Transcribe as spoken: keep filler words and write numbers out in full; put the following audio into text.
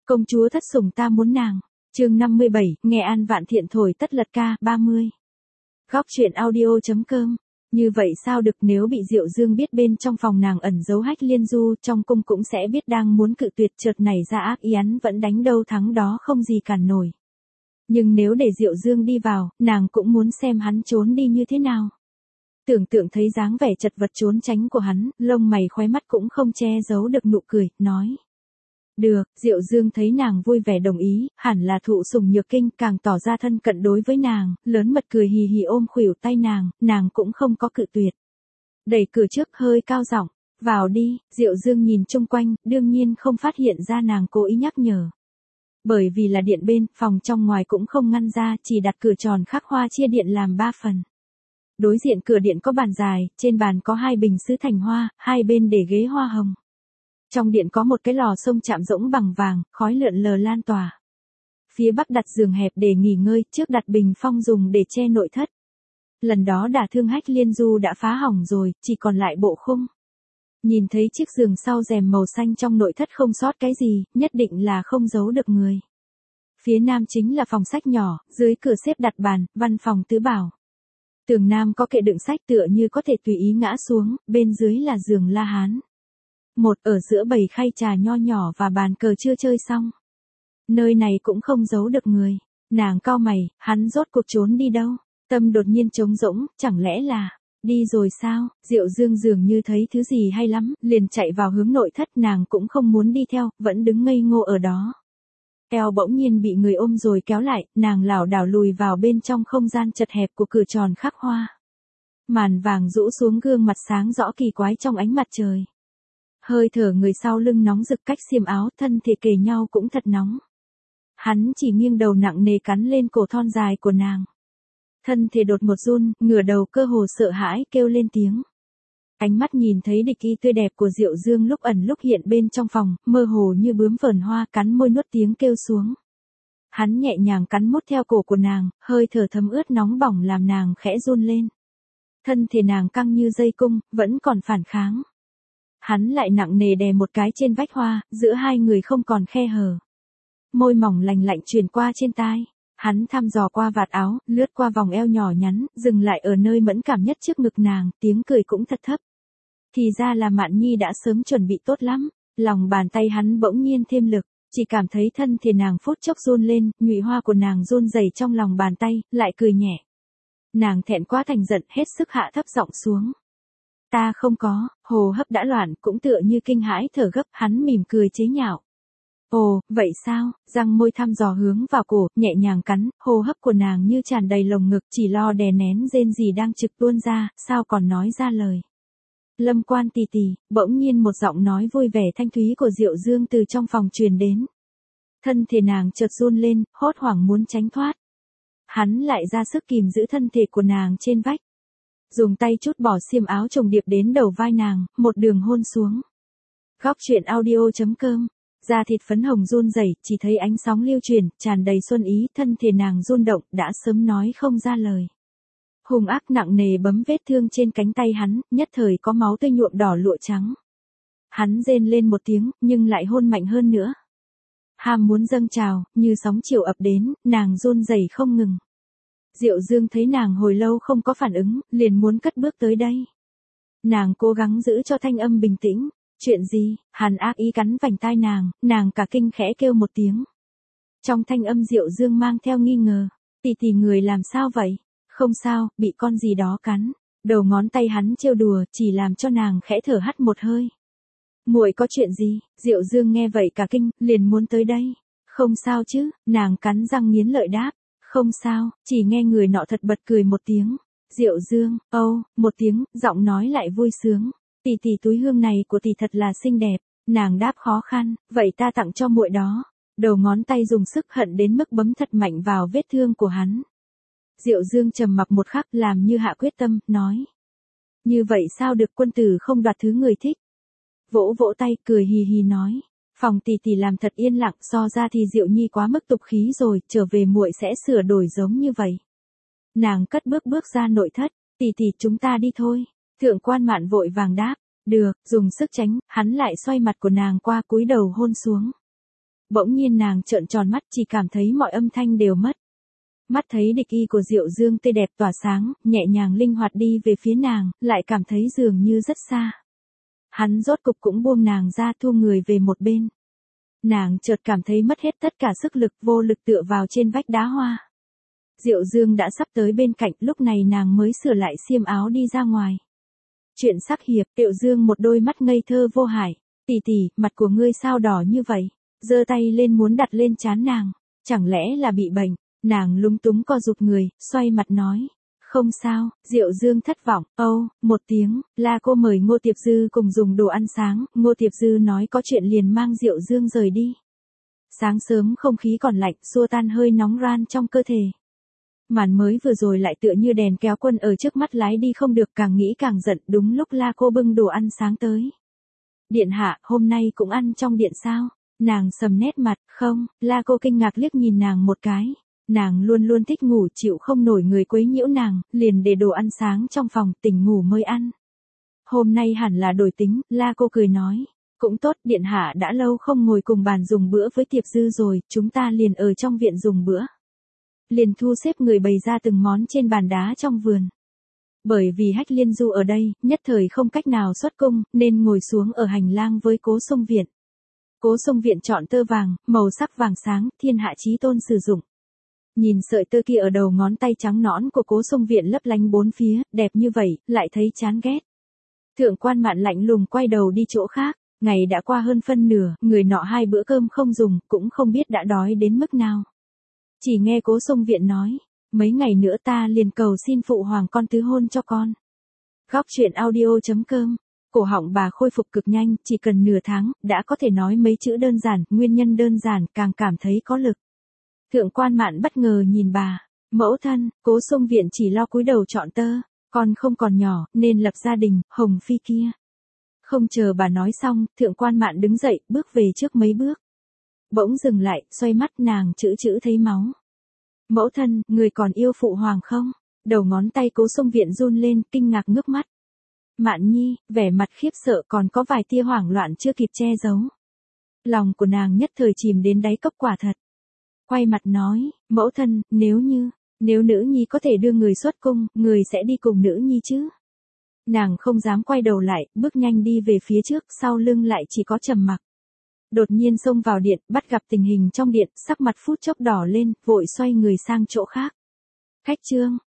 Công chúa thất sủng ta muốn nàng. Chương năm mươi bảy, nghe An Vạn Thiện thổi tất lật ca, ba mươi. Góc truyện audio.com. Như vậy sao được, nếu bị Diệu Dương biết bên trong phòng nàng ẩn giấu Hách Liên Du, trong cung cũng sẽ biết đang muốn cự tuyệt, chợt nảy ra ác ý, hắn vẫn đánh đâu thắng đó, không gì cản nổi. Nhưng nếu để Diệu Dương đi vào, nàng cũng muốn xem hắn trốn đi như thế nào. Tưởng tượng thấy dáng vẻ chật vật trốn tránh của hắn, lông mày khóe mắt cũng không che giấu được nụ cười, nói. Được, Diệu Dương thấy nàng vui vẻ đồng ý, hẳn là thụ sủng nhược kinh, càng tỏ ra thân cận đối với nàng, lớn mật cười hì hì ôm khuỷu tay nàng, nàng cũng không có cự tuyệt. Đẩy cửa trước hơi cao giọng, vào đi. Diệu Dương nhìn chung quanh, đương nhiên không phát hiện ra nàng cố ý nhắc nhở. Bởi vì là điện bên, phòng trong ngoài cũng không ngăn ra, chỉ đặt cửa tròn khắc hoa chia điện làm ba phần. Đối diện cửa điện có bàn dài, trên bàn có hai bình sứ thành hoa, hai bên để ghế hoa hồng. Trong điện có một cái lò xông chạm rỗng bằng vàng, khói lượn lờ lan tỏa. Phía bắc đặt giường hẹp để nghỉ ngơi, trước đặt bình phong dùng để che nội thất. Lần đó đả thương Hách Liên Du đã phá hỏng rồi, chỉ còn lại bộ khung. Nhìn thấy chiếc giường sau rèm màu xanh trong nội thất không sót cái gì, nhất định là không giấu được người. Phía nam chính là phòng sách nhỏ, dưới cửa xếp đặt bàn, văn phòng tứ bảo. Tường nam có kệ đựng sách tựa như có thể tùy ý ngã xuống, bên dưới là giường La Hán. Một ở giữa bầy khay trà nho nhỏ và bàn cờ chưa chơi xong. Nơi này cũng không giấu được người. Nàng cau mày, hắn rốt cuộc trốn đi đâu? Tâm đột nhiên trống rỗng, chẳng lẽ là, đi rồi sao? Diệu Dương dường như thấy thứ gì hay lắm, liền chạy vào hướng nội thất, nàng cũng không muốn đi theo, vẫn đứng ngây ngô ở đó. Eo bỗng nhiên bị người ôm rồi kéo lại, nàng lảo đảo lùi vào bên trong không gian chật hẹp của cửa tròn khắc hoa. Màn vàng rũ xuống, gương mặt sáng rõ kỳ quái trong ánh mặt trời. Hơi thở người sau lưng nóng rực, cách xiêm áo, thân thể kề nhau cũng thật nóng. Hắn chỉ nghiêng đầu nặng nề cắn lên cổ thon dài của nàng. Thân thể đột một run, ngửa đầu cơ hồ sợ hãi, kêu lên tiếng. Ánh mắt nhìn thấy địch y tươi đẹp của Diệu Dương lúc ẩn lúc hiện bên trong phòng, mơ hồ như bướm vờn hoa, cắn môi nuốt tiếng kêu xuống. Hắn nhẹ nhàng cắn mút theo cổ của nàng, hơi thở thấm ướt nóng bỏng làm nàng khẽ run lên. Thân thể nàng căng như dây cung, vẫn còn phản kháng. Hắn lại nặng nề đè một cái trên vách hoa, giữa hai người không còn khe hở. Môi mỏng lành lạnh truyền qua trên tai. Hắn thăm dò qua vạt áo, lướt qua vòng eo nhỏ nhắn, dừng lại ở nơi mẫn cảm nhất trước ngực nàng, tiếng cười cũng thật thấp. Thì ra là Mạn Nhi đã sớm chuẩn bị tốt lắm. Lòng bàn tay hắn bỗng nhiên thêm lực, chỉ cảm thấy thân thể nàng phút chốc run lên, nhụy hoa của nàng run rẩy trong lòng bàn tay, lại cười nhẹ. Nàng thẹn quá thành giận, hết sức hạ thấp giọng xuống. Ta không có. Hồ hấp đã loạn, cũng tựa như kinh hãi thở gấp, hắn mỉm cười chế nhạo. Ồ, vậy sao? Răng môi thăm dò hướng vào cổ, nhẹ nhàng cắn, hô hấp của nàng như tràn đầy lồng ngực, chỉ lo đè nén rên gì đang trực tuôn ra, sao còn nói ra lời. Lâm Quan tì tì, bỗng nhiên một giọng nói vui vẻ thanh thúy của Diệu Dương từ trong phòng truyền đến. Thân thể nàng chợt run lên, hốt hoảng muốn tránh thoát. Hắn lại ra sức kìm giữ thân thể của nàng trên vách. Dùng tay trút bỏ xiêm áo trùng điệp đến đầu vai nàng, một đường hôn xuống. Góc truyện audio.com. Da thịt phấn hồng run rẩy, chỉ thấy ánh sóng lưu truyền, tràn đầy xuân ý, thân thể nàng run động, đã sớm nói không ra lời. Hung ác nặng nề bấm vết thương trên cánh tay hắn, nhất thời có máu tươi nhuộm đỏ lụa trắng. Hắn rên lên một tiếng, nhưng lại hôn mạnh hơn nữa. Ham muốn dâng trào, như sóng chiều ập đến, nàng run rẩy không ngừng. Diệu Dương thấy nàng hồi lâu không có phản ứng, liền muốn cất bước tới đây. Nàng cố gắng giữ cho thanh âm bình tĩnh. Chuyện gì? Hắn ác ý cắn vành tai nàng, nàng cả kinh khẽ kêu một tiếng. Trong thanh âm Diệu Dương mang theo nghi ngờ. Tì tì người làm sao vậy? Không sao, bị con gì đó cắn. Đầu ngón tay hắn trêu đùa, chỉ làm cho nàng khẽ thở hắt một hơi. Muội có chuyện gì? Diệu Dương nghe vậy cả kinh, liền muốn tới đây. Không sao chứ? Nàng cắn răng nghiến lợi đáp. Không sao, chỉ nghe người nọ thật bật cười một tiếng. Diệu Dương, âu, một tiếng, giọng nói lại vui sướng. Tì tì túi hương này của tì thật là xinh đẹp. Nàng đáp khó khăn, vậy ta tặng cho muội đó. Đầu ngón tay dùng sức hận đến mức bấm thật mạnh vào vết thương của hắn. Diệu Dương trầm mặc một khắc, làm như hạ quyết tâm, nói. Như vậy sao được, quân tử không đoạt thứ người thích. Vỗ vỗ tay, cười hì hì nói. Phòng tì tì làm thật yên lặng, so ra thì Diệu Nhi quá mức tục khí rồi, trở về muội sẽ sửa đổi giống như vậy. Nàng cất bước bước ra nội thất, tì tì chúng ta đi thôi. Thượng quan Mạn vội vàng đáp, được, dùng sức tránh, hắn lại xoay mặt của nàng qua cúi đầu hôn xuống. Bỗng nhiên nàng trợn tròn mắt, chỉ cảm thấy mọi âm thanh đều mất. Mắt thấy địch y của Diệu Dương tươi đẹp tỏa sáng, nhẹ nhàng linh hoạt đi về phía nàng, lại cảm thấy dường như rất xa. Hắn rốt cục cũng buông nàng ra, thu người về một bên. Nàng chợt cảm thấy mất hết tất cả sức lực, vô lực tựa vào trên vách đá hoa. Diệu Dương đã sắp tới bên cạnh, lúc này nàng mới sửa lại xiêm áo đi ra ngoài. Chuyện sắc hiệp, Diệu Dương một đôi mắt ngây thơ vô hại. Tỷ tỷ, mặt của ngươi sao đỏ như vậy? Giơ tay lên muốn đặt lên trán nàng. Chẳng lẽ là bị bệnh? Nàng lúng túng co rụt người, xoay mặt nói. Không sao. Diệu Dương thất vọng. Âu, một tiếng, La cô mời Ngô Tiệp Dư cùng dùng đồ ăn sáng. Ngô Tiệp Dư nói có chuyện liền mang Diệu Dương rời đi. Sáng sớm không khí còn lạnh, xua tan hơi nóng ran trong cơ thể. Màn mới vừa rồi lại tựa như đèn kéo quân ở trước mắt lái đi không được, càng nghĩ càng giận. Đúng lúc La cô bưng đồ ăn sáng tới. Điện hạ, hôm nay cũng ăn trong điện sao? Nàng sầm nét mặt. Không. La cô kinh ngạc liếc nhìn nàng một cái. Nàng luôn luôn thích ngủ, chịu không nổi người quấy nhiễu nàng, liền để đồ ăn sáng trong phòng, tỉnh ngủ mới ăn. Hôm nay hẳn là đổi tính. La cô cười nói. Cũng tốt, điện hạ đã lâu không ngồi cùng bàn dùng bữa với Tiệp Dư rồi, chúng ta liền ở trong viện dùng bữa. Liền thu xếp người bày ra từng món trên bàn đá trong vườn. Bởi vì Hách Liên Du ở đây, nhất thời không cách nào xuất cung, nên ngồi xuống ở hành lang với Cố Sông Viện. Cố Sông Viện chọn tơ vàng, màu sắc vàng sáng, thiên hạ chí tôn sử dụng. Nhìn sợi tơ kia ở đầu ngón tay trắng nõn của Cố Sông Viện lấp lánh bốn phía, đẹp như vậy, lại thấy chán ghét. Thượng quan Mạn lạnh lùng quay đầu đi chỗ khác, ngày đã qua hơn phân nửa, người nọ hai bữa cơm không dùng, cũng không biết đã đói đến mức nào. Chỉ nghe Cố Sông Viện nói, mấy ngày nữa ta liền cầu xin phụ hoàng con tứ hôn cho con. Góc truyện audio chấm com. Cổ họng bà khôi phục cực nhanh, chỉ cần nửa tháng, đã có thể nói mấy chữ đơn giản, nguyên nhân đơn giản, càng cảm thấy có lực. Thượng quan Mạn bất ngờ nhìn bà, mẫu thân, Cố Sông Viện chỉ lo cúi đầu chọn tơ, con không còn nhỏ, nên lập gia đình, Hồng Phi kia. Không chờ bà nói xong, thượng quan Mạn đứng dậy, bước về trước mấy bước. Bỗng dừng lại, xoay mắt nàng chữ chữ thấy máu. Mẫu thân, người còn yêu phụ hoàng không? Đầu ngón tay Cố Sông Viện run lên, kinh ngạc ngước mắt. Mạn Nhi, vẻ mặt khiếp sợ còn có vài tia hoảng loạn chưa kịp che giấu. Lòng của nàng nhất thời chìm đến đáy cốc quả thật. Quay mặt nói, mẫu thân, nếu như, nếu nữ nhi có thể đưa người xuất cung, người sẽ đi cùng nữ nhi chứ? Nàng không dám quay đầu lại, bước nhanh đi về phía trước, sau lưng lại chỉ có trầm mặc. Đột nhiên xông vào điện, bắt gặp tình hình trong điện, sắc mặt phút chốc đỏ lên, vội xoay người sang chỗ khác. Khách trương,